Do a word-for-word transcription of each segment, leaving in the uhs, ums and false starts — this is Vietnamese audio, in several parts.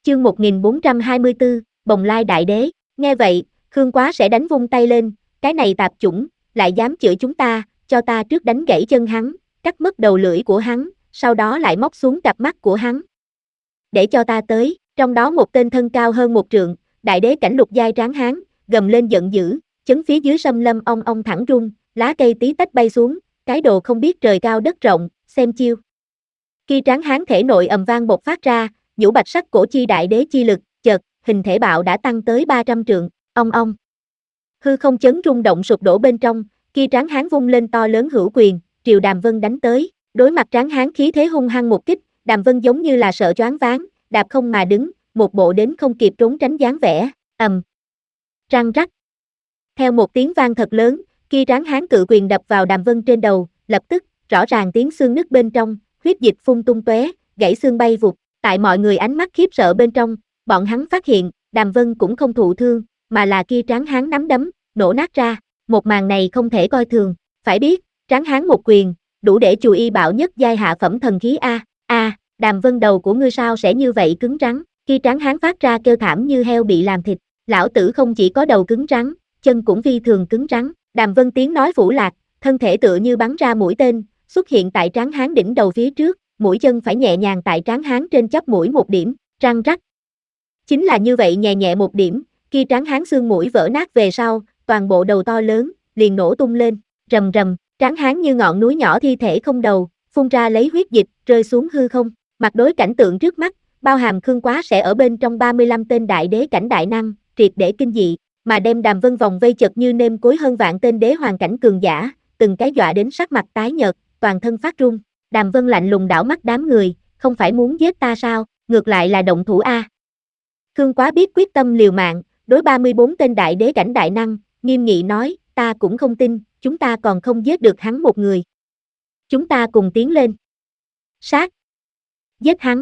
Chương một nghìn bốn trăm hai mươi tư, Bồng Lai Đại Đế. Nghe vậy, Khương Quá sẽ đánh vung tay lên, cái này tạp chủng, lại dám chửi chúng ta, cho ta trước đánh gãy chân hắn, cắt mất đầu lưỡi của hắn, sau đó lại móc xuống cặp mắt của hắn. Để cho ta tới, trong đó một tên thân cao hơn một trượng, đại đế cảnh lục giai tráng hán, gầm lên giận dữ, chấn phía dưới sâm lâm ong ong thẳng rung, lá cây tí tách bay xuống, cái đồ không biết trời cao đất rộng, xem chiêu. Khi tráng hán thể nội ầm vang bộc phát ra, nhũ bạch sắc cổ chi đại đế chi lực, chợt, hình thể bạo đã tăng tới ba trăm trượng, ong ong. Hư không chấn rung động sụp đổ bên trong, khi tráng hán vung lên to lớn hữu quyền, triều Đàm Vân đánh tới, đối mặt tráng hán khí thế hung hăng một kích, Đàm Vân giống như là sợ choáng váng, đạp không mà đứng, một bộ đến không kịp trốn tránh dáng vẻ, ầm, răng rắc. Theo một tiếng vang thật lớn, khi tráng hán cự quyền đập vào Đàm Vân trên đầu, lập tức, rõ ràng tiếng xương nứt bên trong, huyết dịch phun tung tóe, gãy xương bay vụt, tại mọi người ánh mắt khiếp sợ bên trong, bọn hắn phát hiện, Đàm Vân cũng không thụ thương, mà là kia tráng hán nắm đấm, nổ nát ra, một màn này không thể coi thường, phải biết, tráng hán một quyền, đủ để chù y bạo nhất giai hạ phẩm thần khí a, a, Đàm Vân đầu của ngươi sao sẽ như vậy cứng rắn, khi tráng hán phát ra kêu thảm như heo bị làm thịt, lão tử không chỉ có đầu cứng rắn, chân cũng phi thường cứng rắn, Đàm Vân tiếng nói phủ lạc, thân thể tựa như bắn ra mũi tên, xuất hiện tại tráng hán đỉnh đầu phía trước, mũi chân phải nhẹ nhàng tại tráng hán trên chóp mũi một điểm, răng rắc. Chính là như vậy nhẹ nhẹ một điểm, khi tráng hán xương mũi vỡ nát về sau, toàn bộ đầu to lớn, liền nổ tung lên, rầm rầm, tráng hán như ngọn núi nhỏ thi thể không đầu, phun ra lấy huyết dịch, rơi xuống hư không, mặt đối cảnh tượng trước mắt, bao hàm Khương Quá sẽ ở bên trong ba mươi lăm tên đại đế cảnh đại năng, triệt để kinh dị, mà đem Đàm Vân vòng vây chật như nêm cối hơn vạn tên đế hoàng cảnh cường giả, từng cái dọa đến sắc mặt tái nhợt, toàn thân phát run. Đàm Vân lạnh lùng đảo mắt đám người, không phải muốn giết ta sao, ngược lại là động thủ a. Khương Quá biết quyết tâm liều mạng, đối ba mươi bốn tên đại đế cảnh đại năng, nghiêm nghị nói, ta cũng không tin, chúng ta còn không giết được hắn một người. Chúng ta cùng tiến lên. Sát. Giết hắn.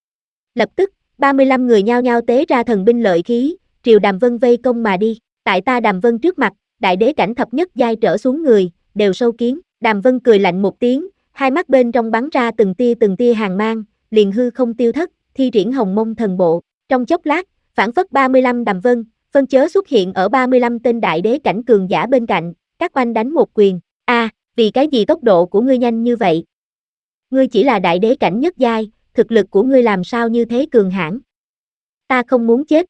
Lập tức, ba mươi lăm người nhao nhao tế ra thần binh lợi khí, triều Đàm Vân vây công mà đi, tại ta Đàm Vân trước mặt, đại đế cảnh thập nhất giai trở xuống người, đều sâu kiến, Đàm Vân cười lạnh một tiếng, hai mắt bên trong bắn ra từng tia từng tia hàn mang, liền hư không tiêu thất, thi triển hồng mông thần bộ, trong chốc lát, phản phất ba mươi lăm Đàm Vân, phân chớ xuất hiện ở ba mươi lăm tên đại đế cảnh cường giả bên cạnh, các oanh đánh một quyền, a, à, vì cái gì tốc độ của ngươi nhanh như vậy? Ngươi chỉ là đại đế cảnh nhất giai, thực lực của ngươi làm sao như thế cường hãn? Ta không muốn chết.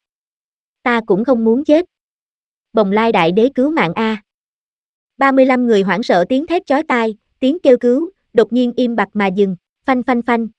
Ta cũng không muốn chết. Bồng Lai đại đế cứu mạng a. ba mươi lăm người hoảng sợ tiếng thét chói tai, tiếng kêu cứu, đột nhiên im bặt mà dừng, phanh phanh phanh.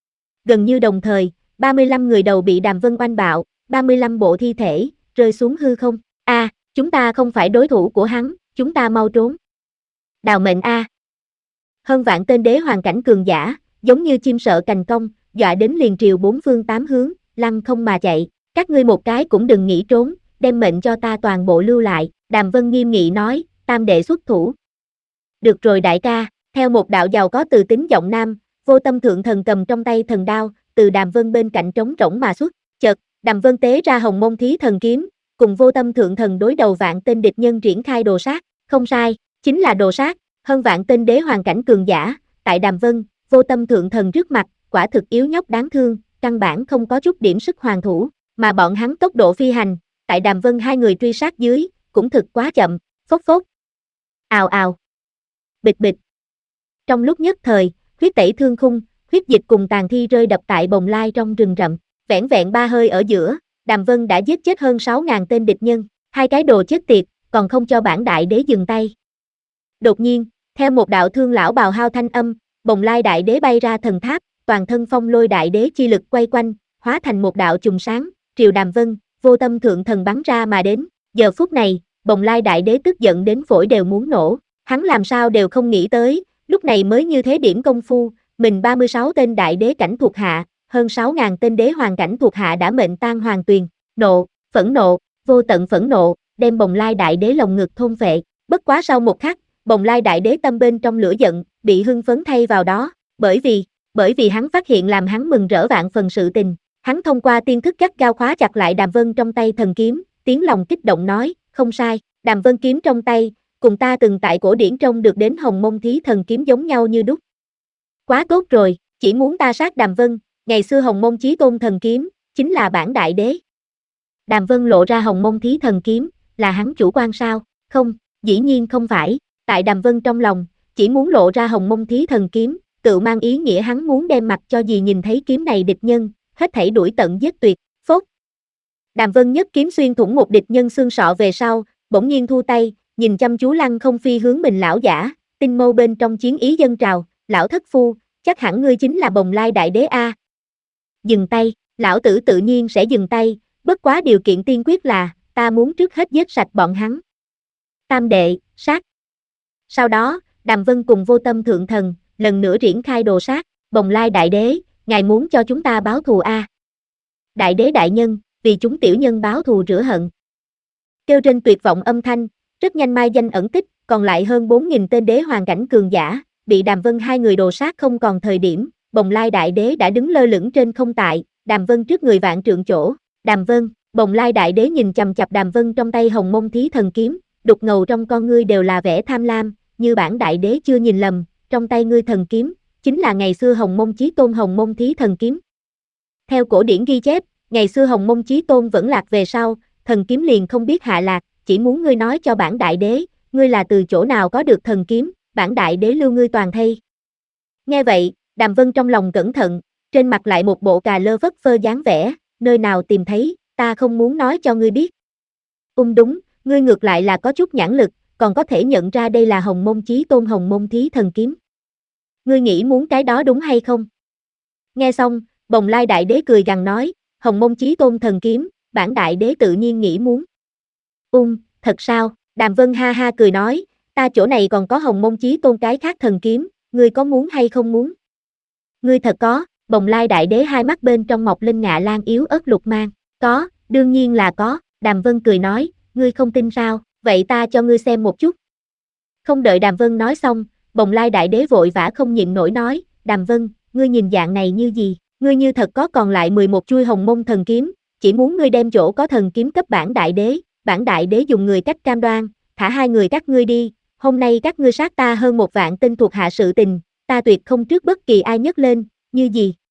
Gần như đồng thời, ba mươi lăm người đầu bị Đàm Vân oanh bạo, ba mươi lăm bộ thi thể, rơi xuống hư không. A, à, chúng ta không phải đối thủ của hắn, chúng ta mau trốn. Đào mệnh a. À. Hơn vạn tên đế hoàng cảnh cường giả, giống như chim sợ cành cong, dọa đến liền triều bốn phương tám hướng, lăn không mà chạy. Các ngươi một cái cũng đừng nghĩ trốn, đem mệnh cho ta toàn bộ lưu lại. Đàm Vân nghiêm nghị nói, tam đệ xuất thủ. Được rồi đại ca, theo một đạo giàu có từ tính giọng nam, Vô Tâm Thượng Thần cầm trong tay thần đao, từ Đàm Vân bên cạnh trống rỗng mà xuất, chợt, Đàm Vân tế ra hồng mông thí thần kiếm, cùng Vô Tâm Thượng Thần đối đầu vạn tên địch nhân triển khai đồ sát, không sai, chính là đồ sát, hơn vạn tên đế hoàng cảnh cường giả, tại Đàm Vân, Vô Tâm Thượng Thần trước mặt, quả thực yếu nhóc đáng thương, căn bản không có chút điểm sức hoàn thủ, mà bọn hắn tốc độ phi hành, tại Đàm Vân hai người truy sát dưới, cũng thực quá chậm, phốc phốc. Ào ào. Bịch bịch. Trong lúc nhất thời, huyết tẩy thương khung, huyết dịch cùng tàn thi rơi đập tại Bồng Lai trong rừng rậm, vẻn vẹn ba hơi ở giữa, Đàm Vân đã giết chết hơn sáu ngàn tên địch nhân, hai cái đồ chết tiệt, còn không cho bản đại đế dừng tay. Đột nhiên, theo một đạo thương lão bào hao thanh âm, Bồng Lai đại đế bay ra thần tháp, toàn thân phong lôi đại đế chi lực quay quanh, hóa thành một đạo chùm sáng, triều Đàm Vân, Vô Tâm Thượng Thần bắn ra mà đến. Giờ phút này, Bồng Lai đại đế tức giận đến phổi đều muốn nổ, hắn làm sao đều không nghĩ tới, lúc này mới như thế điểm công phu, mình ba mươi sáu tên đại đế cảnh thuộc hạ, hơn sáu ngàn tên đế hoàng cảnh thuộc hạ đã mệnh tan hoàng tuyền, nộ, phẫn nộ, vô tận phẫn nộ, đem Bồng Lai đại đế lồng ngực thôn phệ, bất quá sau một khắc, Bồng Lai đại đế tâm bên trong lửa giận, bị hưng phấn thay vào đó, bởi vì, bởi vì hắn phát hiện làm hắn mừng rỡ vạn phần sự tình, hắn thông qua tiên thức gắt gao khóa chặt lại Đàm Vân trong tay thần kiếm, tiếng lòng kích động nói, không sai, Đàm Vân kiếm trong tay, cùng ta từng tại cổ điển trông được đến hồng mông thí thần kiếm giống nhau như đúc. Quá tốt rồi, chỉ muốn ta sát Đàm Vân, ngày xưa hồng mông chí tôn thần kiếm, chính là bản đại đế. Đàm Vân lộ ra hồng môn thí thần kiếm, là hắn chủ quan sao? Không, dĩ nhiên không phải, tại Đàm Vân trong lòng, chỉ muốn lộ ra hồng môn thí thần kiếm, tự mang ý nghĩa hắn muốn đem mặt cho gì nhìn thấy kiếm này địch nhân, hết thảy đuổi tận giết tuyệt, phốt. Đàm Vân nhất kiếm xuyên thủng một địch nhân xương sọ về sau, bỗng nhiên thu tay, nhìn chăm chú lăng không phi hướng mình lão giả, tinh mâu bên trong chiến ý dâng trào, lão thất phu, chắc hẳn ngươi chính là Bồng Lai đại đế a. Dừng tay, lão tử tự nhiên sẽ dừng tay, bất quá điều kiện tiên quyết là, ta muốn trước hết giết sạch bọn hắn. Tam đệ, sát. Sau đó, Đàm Vân cùng Vô Tâm thượng thần, lần nữa triển khai đồ sát, Bồng Lai đại đế, ngài muốn cho chúng ta báo thù a. Đại đế đại nhân, vì chúng tiểu nhân báo thù rửa hận. Kêu trên tuyệt vọng âm thanh, rất nhanh mai danh ẩn tích, còn lại hơn bốn nghìn tên đế hoàng cảnh cường giả, bị Đàm Vân hai người đồ sát không còn thời điểm, Bồng Lai đại đế đã đứng lơ lửng trên không tại, Đàm Vân trước người vạn trượng chỗ, Đàm Vân, Bồng Lai đại đế nhìn chằm chằm Đàm Vân trong tay hồng môn thí thần kiếm, đục ngầu trong con ngươi đều là vẻ tham lam, như bản đại đế chưa nhìn lầm, trong tay ngươi thần kiếm, chính là ngày xưa hồng môn chí tôn hồng môn thí thần kiếm. Theo cổ điển ghi chép, ngày xưa hồng môn chí tôn vẫn lạc về sau, thần kiếm liền không biết hạ lạc, chỉ muốn ngươi nói cho bản đại đế, ngươi là từ chỗ nào có được thần kiếm, bản đại đế lưu ngươi toàn thây. Nghe vậy, Đàm Vân trong lòng cẩn thận, trên mặt lại một bộ cà lơ phất phơ dáng vẻ, nơi nào tìm thấy, ta không muốn nói cho ngươi biết. Ung đúng, ngươi ngược lại là có chút nhãn lực, còn có thể nhận ra đây là hồng môn chí tôn hồng môn thí thần kiếm. Ngươi nghĩ muốn cái đó đúng hay không? Nghe xong, Bồng Lai đại đế cười gằn nói, hồng môn chí tôn thần kiếm, bản đại đế tự nhiên nghĩ muốn. Ung, thật sao? Đàm Vân ha ha cười nói, ta chỗ này còn có hồng môn chí tôn cái khác thần kiếm, ngươi có muốn hay không muốn? Ngươi thật có, Bồng Lai đại đế hai mắt bên trong mọc lên ngạ lan yếu ớt lục mang, có, đương nhiên là có, Đàm Vân cười nói, ngươi không tin sao, vậy ta cho ngươi xem một chút. Không đợi Đàm Vân nói xong, Bồng Lai đại đế vội vã không nhịn nổi nói, Đàm Vân, ngươi nhìn dạng này như gì, ngươi như thật có còn lại mười một chuôi hồng môn thần kiếm, chỉ muốn ngươi đem chỗ có thần kiếm cấp bản đại đế, bản đại đế dùng người cách cam đoan, thả hai người các ngươi đi, hôm nay các ngươi sát ta hơn một vạn tên thuộc hạ sự tình, ta tuyệt không trước bất kỳ ai nhấc lên, như gì.